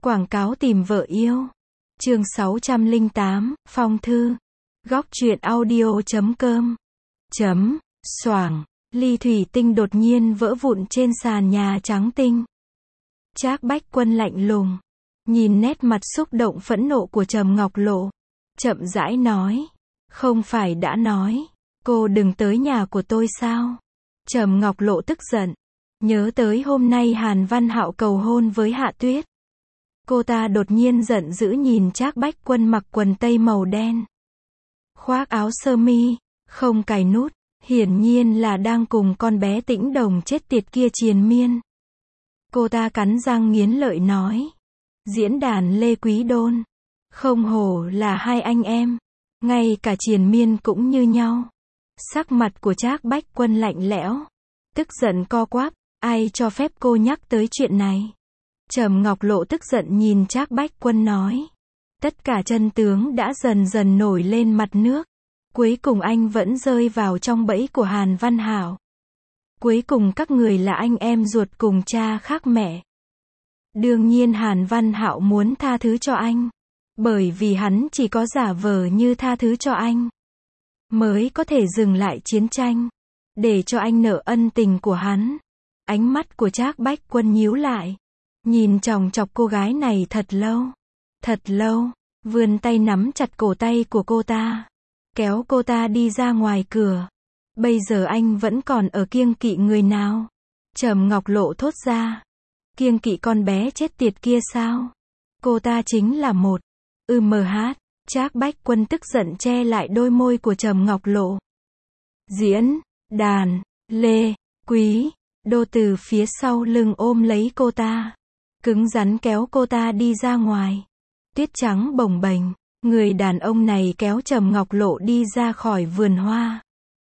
Quảng cáo tìm vợ yêu. Chương 608, Phong thư. Góc truyện audio.com. Xoảng. Ly thủy tinh đột nhiên vỡ vụn trên sàn nhà trắng tinh. Trác Bách Quân lạnh lùng, nhìn nét mặt xúc động phẫn nộ của Trầm Ngọc Lộ, chậm rãi nói, không phải đã nói, cô đừng tới nhà của tôi sao? Trầm Ngọc Lộ tức giận, nhớ tới hôm nay Hàn Văn Hạo cầu hôn với Hạ Tuyết. Cô ta đột nhiên giận dữ nhìn Trác Bách Quân mặc quần tây màu đen, khoác áo sơ mi, không cài nút, hiển nhiên là đang cùng con bé Tĩnh Đồng chết tiệt kia triền miên. Cô ta cắn răng nghiến lợi nói, diễn đàn Lê Quý Đôn, không hổ là hai anh em, ngay cả triền miên cũng như nhau. Sắc mặt của Trác Bách Quân lạnh lẽo, tức giận co quắp, ai cho phép cô nhắc tới chuyện này? Trầm Ngọc Lộ tức giận nhìn Trác Bách Quân nói, tất cả chân tướng đã dần dần nổi lên mặt nước. Cuối cùng anh vẫn rơi vào trong bẫy của Hàn Văn Hạo. Cuối cùng các người là anh em ruột cùng cha khác mẹ. Đương nhiên Hàn Văn Hạo muốn tha thứ cho anh, bởi vì hắn chỉ có giả vờ như tha thứ cho anh, mới có thể dừng lại chiến tranh, để cho anh nợ ân tình của hắn. Ánh mắt của Trác Bách Quân nhíu lại, nhìn chòng chọc cô gái này thật lâu, vươn tay nắm chặt cổ tay của cô ta, kéo cô ta đi ra ngoài cửa. Bây giờ anh vẫn còn ở kiêng kỵ người nào? Trầm Ngọc Lộ thốt ra, kiêng kỵ con bé chết tiệt kia sao? Cô ta chính là một Trác Bách Quân tức giận che lại đôi môi của Trầm Ngọc Lộ. Diễn đàn Lê Quý Đô từ phía sau lưng ôm lấy cô ta, cứng rắn kéo cô ta đi ra ngoài. Tuyết trắng bồng bềnh, người đàn ông này kéo Trầm Ngọc Lộ đi ra khỏi vườn hoa,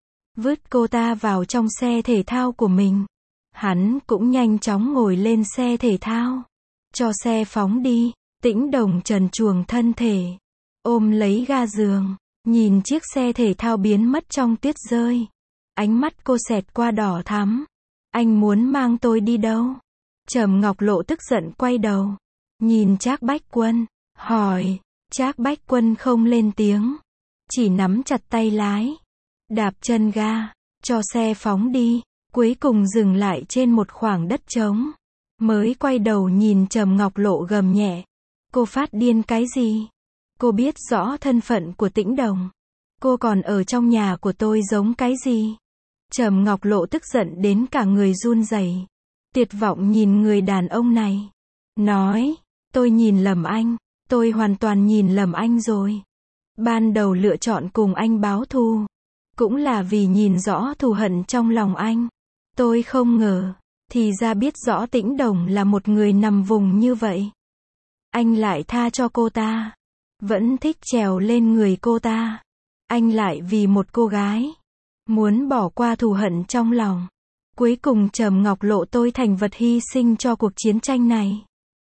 vứt cô ta vào trong xe thể thao của mình. Hắn cũng nhanh chóng ngồi lên xe thể thao, cho xe phóng đi. Tĩnh Đồng trần truồng thân thể, ôm lấy ga giường, nhìn chiếc xe thể thao biến mất trong tuyết rơi. Ánh mắt cô xẹt qua đỏ thắm. Anh muốn mang tôi đi đâu? Trầm Ngọc Lộ tức giận quay đầu, nhìn Trác Bách Quân, hỏi. Trác Bách Quân không lên tiếng, chỉ nắm chặt tay lái, đạp chân ga, cho xe phóng đi, cuối cùng dừng lại trên một khoảng đất trống, mới quay đầu nhìn Trầm Ngọc Lộ gầm nhẹ. Cô phát điên cái gì? Cô biết rõ thân phận của Tĩnh Đồng, cô còn ở trong nhà của tôi giống cái gì? Trầm Ngọc Lộ tức giận đến cả người run rẩy, tuyệt vọng nhìn người đàn ông này, nói, tôi nhìn lầm anh. Tôi hoàn toàn nhìn lầm anh rồi. Ban đầu lựa chọn cùng anh báo thù, cũng là vì nhìn rõ thù hận trong lòng anh. Tôi không ngờ, thì ra biết rõ Tĩnh Đồng là một người nằm vùng như vậy. Anh lại tha cho cô ta, vẫn thích trèo lên người cô ta. Anh lại vì một cô gái, muốn bỏ qua thù hận trong lòng. Cuối cùng Trầm Ngọc Lộ tôi thành vật hy sinh cho cuộc chiến tranh này.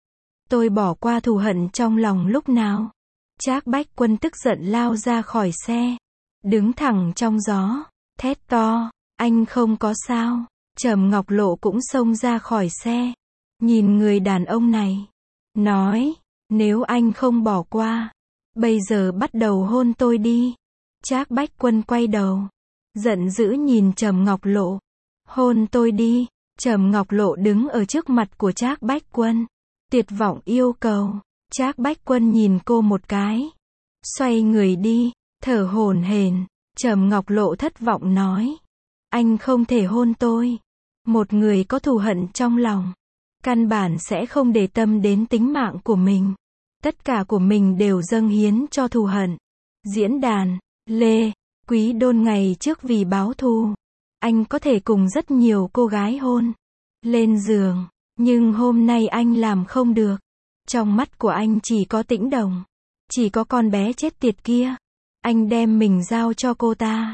Tôi bỏ qua thù hận trong lòng lúc nào? Trác Bách Quân tức giận lao ra khỏi xe, đứng thẳng trong gió, thét to, anh không có sao. Trầm Ngọc Lộ cũng xông ra khỏi xe, nhìn người đàn ông này, nói, nếu anh không bỏ qua, bây giờ bắt đầu hôn tôi đi. Trác Bách Quân quay đầu, giận dữ nhìn Trầm Ngọc Lộ, hôn tôi đi. Trầm Ngọc Lộ đứng ở trước mặt của Trác Bách Quân, tuyệt vọng yêu cầu. Trác Bách Quân nhìn cô một cái, xoay người đi, thở hổn hển. Trầm Ngọc Lộ thất vọng nói, anh không thể hôn tôi. Một người có thù hận trong lòng, căn bản sẽ không để tâm đến tính mạng của mình. Tất cả của mình đều dâng hiến cho thù hận. Diễn đàn Lê Quý Đôn ngày trước vì báo thù, anh có thể cùng rất nhiều cô gái hôn, lên giường. Nhưng hôm nay anh làm không được. Trong mắt của anh chỉ có Tĩnh Đồng, chỉ có con bé chết tiệt kia. Anh đem mình giao cho cô ta.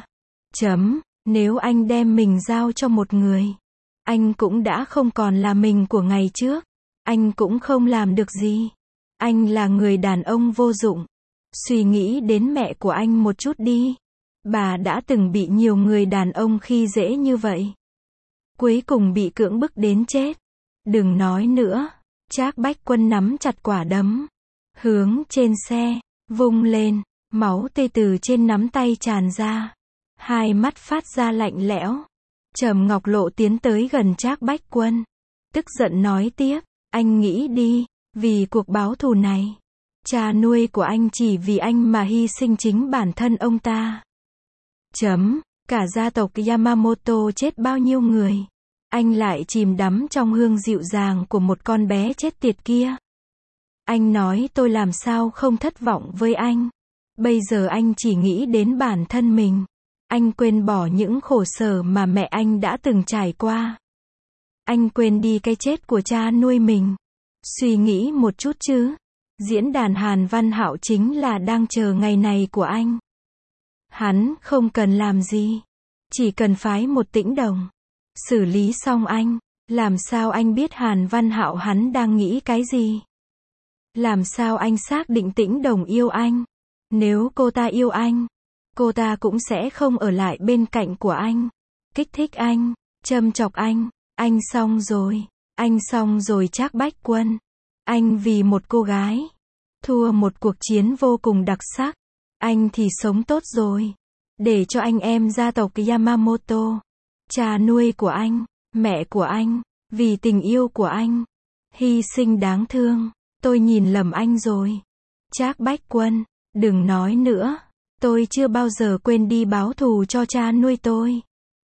Nếu anh đem mình giao cho một người, anh cũng đã không còn là mình của ngày trước. Anh cũng không làm được gì. Anh là người đàn ông vô dụng. Suy nghĩ đến mẹ của anh một chút đi. Bà đã từng bị nhiều người đàn ông khi dễ như vậy, cuối cùng bị cưỡng bức đến chết. Đừng nói nữa, Trác Bách Quân nắm chặt quả đấm, hướng trên xe, vung lên, máu tươi từ trên nắm tay tràn ra. Hai mắt phát ra lạnh lẽo. Trầm Ngọc Lộ tiến tới gần Trác Bách Quân. Tức giận nói tiếp, anh nghĩ đi, vì cuộc báo thù này. Cha nuôi của anh chỉ vì anh mà hy sinh chính bản thân ông ta. Cả gia tộc Yamamoto chết bao nhiêu người. Anh lại chìm đắm trong hương dịu dàng của một con bé chết tiệt kia. Anh nói tôi làm sao không thất vọng với anh. Bây giờ anh chỉ nghĩ đến bản thân mình. Anh quên bỏ những khổ sở mà mẹ anh đã từng trải qua. Anh quên đi cái chết của cha nuôi mình. Suy nghĩ một chút chứ. Diễn đàn Hàn Văn Hạo chính là đang chờ ngày này của anh. Hắn không cần làm gì. Chỉ cần phái một Tĩnh Đồng. Xử lý xong anh. Làm sao anh biết Hàn Văn Hạo hắn đang nghĩ cái gì? Làm sao anh xác định Tĩnh Đồng yêu anh? Nếu cô ta yêu anh, cô ta cũng sẽ không ở lại bên cạnh của anh. Kích thích anh, châm chọc anh. Anh xong rồi. Anh xong rồi Trác Bách Quân. Anh vì một cô gái thua một cuộc chiến vô cùng đặc sắc. Anh thì sống tốt rồi. Để cho anh em gia tộc Yamamoto, cha nuôi của anh, mẹ của anh, vì tình yêu của anh, hy sinh đáng thương. Tôi nhìn lầm anh rồi. Trác Bách Quân, đừng nói nữa. Tôi chưa bao giờ quên đi báo thù cho cha nuôi tôi.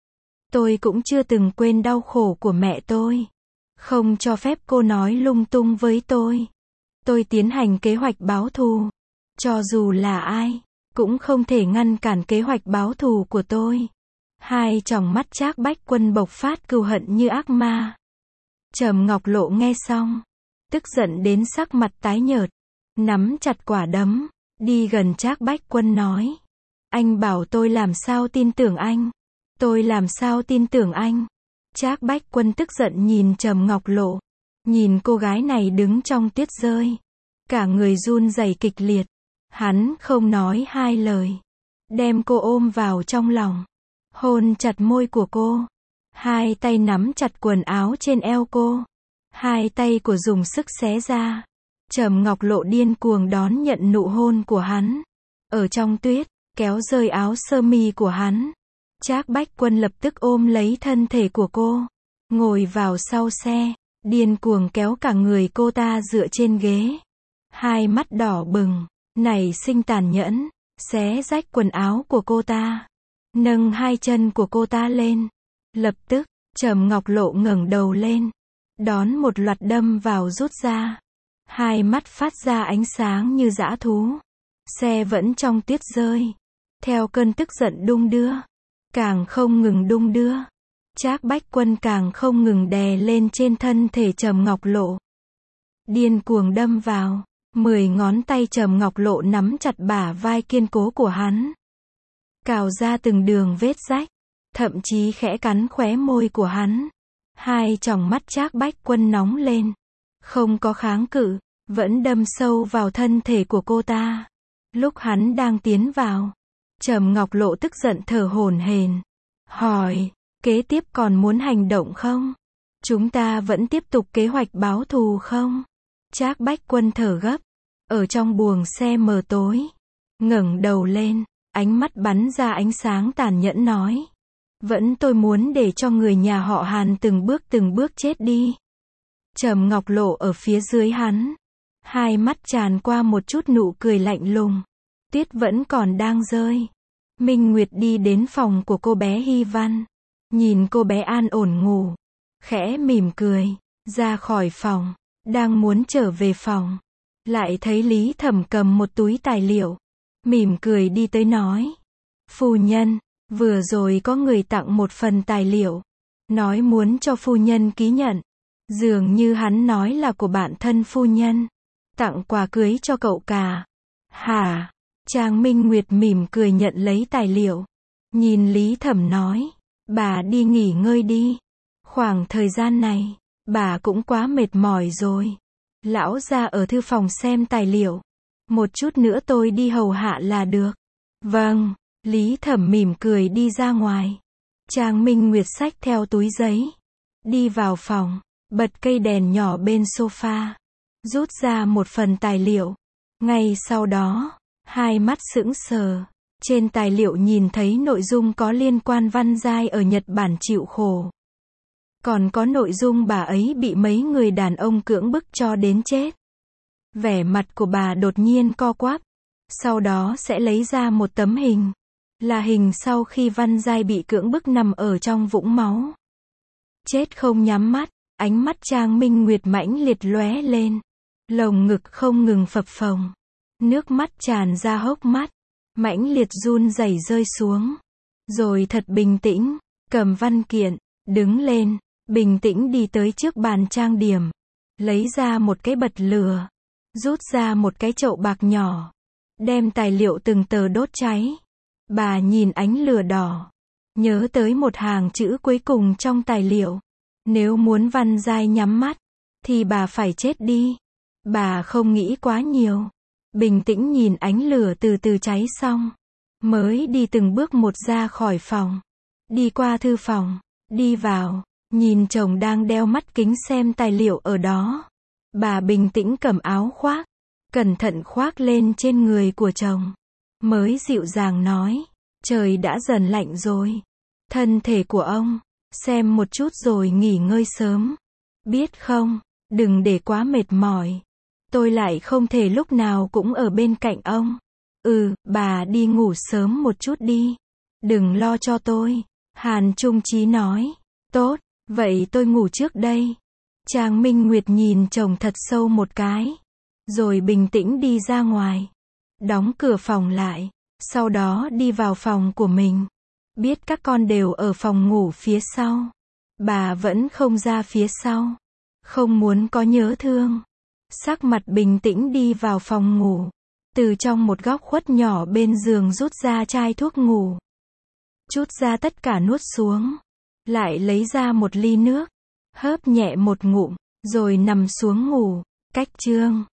Tôi cũng chưa từng quên đau khổ của mẹ tôi. Không cho phép cô nói lung tung với tôi. Tôi tiến hành kế hoạch báo thù. Cho dù là ai, cũng không thể ngăn cản kế hoạch báo thù của tôi. Hai tròng mắt Trác Bách Quân bộc phát cừu hận như ác ma. Trầm Ngọc Lộ nghe xong, tức giận đến sắc mặt tái nhợt, nắm chặt quả đấm, đi gần Trác Bách Quân nói. Anh bảo tôi làm sao tin tưởng anh? Tôi làm sao tin tưởng anh? Trác Bách Quân tức giận nhìn Trầm Ngọc Lộ. Nhìn cô gái này đứng trong tuyết rơi. Cả người run rẩy kịch liệt. Hắn không nói hai lời. Đem cô ôm vào trong lòng. Hôn chặt môi của cô. Hai tay nắm chặt quần áo trên eo cô. Hai tay của dùng sức xé ra. Trầm Ngọc Lộ điên cuồng đón nhận nụ hôn của hắn. Ở trong tuyết, kéo rơi áo sơ mi của hắn. Trác Bách Quân lập tức ôm lấy thân thể của cô. Ngồi vào sau xe. Điên cuồng kéo cả người cô ta dựa trên ghế. Hai mắt đỏ bừng. Nảy sinh tàn nhẫn. Xé rách quần áo của cô ta. Nâng hai chân của cô ta lên. Lập tức, Trầm Ngọc Lộ ngẩng đầu lên. Đón một loạt đâm vào rút ra. Hai mắt phát ra ánh sáng như dã thú. Xe vẫn trong tuyết rơi. Theo cơn tức giận đung đưa. Càng không ngừng đung đưa. Trác Bách Quân càng không ngừng đè lên trên thân thể Trầm Ngọc Lộ. Điên cuồng đâm vào. 10 ngón tay Trầm Ngọc Lộ nắm chặt bả vai kiên cố của hắn. Cào ra từng đường vết rách. Thậm chí khẽ cắn khóe môi của hắn. Hai tròng mắt Trác Bách Quân nóng lên. Không có kháng cự. Vẫn đâm sâu vào thân thể của cô ta. Lúc hắn đang tiến vào. Trầm Ngọc Lộ tức giận thở hổn hển. Hỏi. Kế tiếp còn muốn hành động không? Chúng ta vẫn tiếp tục kế hoạch báo thù không? Trác Bách Quân thở gấp. Ở trong buồng xe mờ tối. Ngẩng đầu lên. Ánh mắt bắn ra ánh sáng tàn nhẫn nói. Vẫn tôi muốn để cho người nhà họ Hàn từng bước chết đi. Trầm Ngọc Lộ ở phía dưới hắn. Hai mắt tràn qua một chút nụ cười lạnh lùng. Tuyết vẫn còn đang rơi. Minh Nguyệt đi đến phòng của cô bé Hy Văn. Nhìn cô bé an ổn ngủ. Khẽ mỉm cười. Ra khỏi phòng. Đang muốn trở về phòng. Lại thấy Lý Thẩm cầm một túi tài liệu. Mỉm cười đi tới nói. Phu nhân, vừa rồi có người tặng một phần tài liệu. Nói muốn cho phu nhân ký nhận. Dường như hắn nói là của bạn thân phu nhân. Tặng quà cưới cho cậu cả. Hả? Trang Minh Nguyệt mỉm cười nhận lấy tài liệu. Nhìn Lý Thẩm nói. Bà đi nghỉ ngơi đi. Khoảng thời gian này, bà cũng quá mệt mỏi rồi. Lão ra ở thư phòng xem tài liệu. Một chút nữa tôi đi hầu hạ là được. Vâng, Lý Thẩm mỉm cười đi ra ngoài. Trang Minh Nguyệt xách theo túi giấy. Đi vào phòng. bật cây đèn nhỏ bên sofa, rút ra một phần tài liệu. Ngay sau đó, hai mắt sững sờ. Trên tài liệu nhìn thấy nội dung có liên quan Văn Giai ở Nhật Bản chịu khổ. Còn có nội dung bà ấy bị mấy người đàn ông cưỡng bức cho đến chết. Vẻ mặt của bà đột nhiên co quắp. Sau đó sẽ lấy ra một tấm hình. Là hình sau khi Văn Giai bị cưỡng bức nằm ở trong vũng máu. Chết không nhắm mắt, ánh mắt Trang Minh Nguyệt mãnh liệt lóe lên. Lồng ngực không ngừng phập phồng. Nước mắt tràn ra hốc mắt. Mãnh liệt run rẩy rơi xuống. Rồi thật bình tĩnh, cầm văn kiện, đứng lên, bình tĩnh đi tới trước bàn trang điểm. Lấy ra một cái bật lửa. Rút ra một cái chậu bạc nhỏ. Đem tài liệu từng tờ đốt cháy. Bà nhìn ánh lửa đỏ. Nhớ tới một hàng chữ cuối cùng trong tài liệu. Nếu muốn Văn Giai nhắm mắt, thì bà phải chết đi. Bà không nghĩ quá nhiều. Bình tĩnh nhìn ánh lửa từ từ cháy xong. Mới đi từng bước một ra khỏi phòng. Đi qua thư phòng. Đi vào. Nhìn chồng đang đeo mắt kính xem tài liệu ở đó. Bà bình tĩnh cầm áo khoác. Cẩn thận khoác lên trên người của chồng. Mới dịu dàng nói. Trời đã dần lạnh rồi. Thân thể của ông. Xem một chút rồi nghỉ ngơi sớm. Biết không, đừng để quá mệt mỏi. Tôi lại không thể lúc nào cũng ở bên cạnh ông. Bà đi ngủ sớm một chút đi. Đừng lo cho tôi. Hàn Trung Chí nói. Tốt, vậy tôi ngủ trước đây. Trang Minh Nguyệt nhìn chồng thật sâu một cái. Rồi bình tĩnh đi ra ngoài. Đóng cửa phòng lại. Sau đó đi vào phòng của mình. Biết các con đều ở phòng ngủ phía sau. Bà vẫn không ra phía sau. Không muốn có nhớ thương. Sắc mặt bình tĩnh đi vào phòng ngủ. Từ trong một góc khuất nhỏ bên giường rút ra chai thuốc ngủ. Chút ra tất cả nuốt xuống. Lại lấy ra một ly nước. Hớp nhẹ một ngụm. Rồi nằm xuống ngủ. Cách chương